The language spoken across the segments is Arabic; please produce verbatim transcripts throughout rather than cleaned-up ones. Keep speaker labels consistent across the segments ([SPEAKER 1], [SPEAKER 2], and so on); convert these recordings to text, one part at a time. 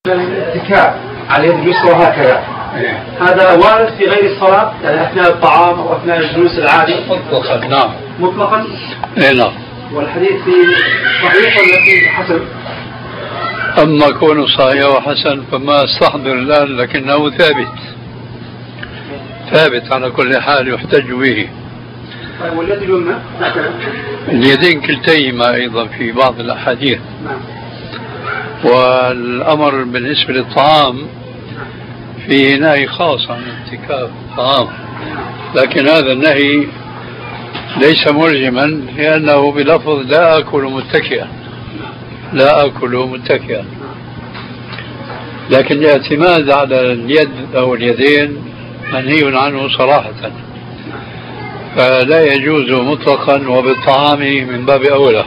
[SPEAKER 1] الاتكاء على يد اليسرى هكذا هذا وارد في غير الصلاة يعني أثناء الطعام أو أثناء الجلوس العادي؟
[SPEAKER 2] مطلقا نعم.
[SPEAKER 1] مطلقا؟
[SPEAKER 2] اي نعم.
[SPEAKER 1] والحديث في صحيح ولا في حسن؟
[SPEAKER 2] أما كونه صحيح وحسن فما استحضر الآن، لكنه ثابت ثابت على كل حال يحتج به.
[SPEAKER 1] طيب واليد اليمنى؟
[SPEAKER 2] اليدين كلتيهما أيضا في بعض الأحاديث.
[SPEAKER 1] نعم.
[SPEAKER 2] والأمر بالنسبة للطعام فيه نهي خاص عن اتكاء الطعام، لكن هذا النهي ليس ملزما لأنه بلفظ لا أكل متكئا، لا أكل متكئا، لكن الاعتماد على اليد أو اليدين منهي عنه صراحة، فلا يجوز مطلقا وبالطعام من باب أولى،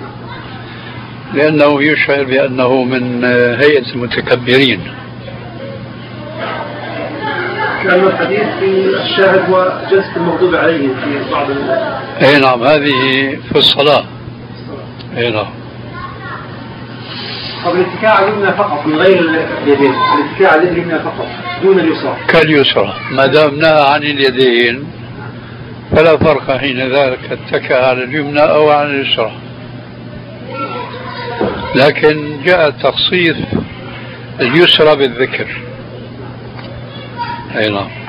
[SPEAKER 2] لأنه يشعر بأنه من هيئة المتكبرين.
[SPEAKER 1] لأن الحديث في الشاهد هو جلسة المغضوب عليه في بعض ال...
[SPEAKER 2] أي نعم، هذه في الصلاة. أي نعم.
[SPEAKER 1] طب الاتكاء على اليمنى فقط من غير اليدين، الاتكاء على اليمنى فقط دون اليسرى
[SPEAKER 2] كاليسرى، ما دام نهى عن اليدين فلا فرق حين ذلك اتكأ على اليمنى أو على اليسرى، لكن جاء تخصيص اليسرى بالذكر. أي نعم.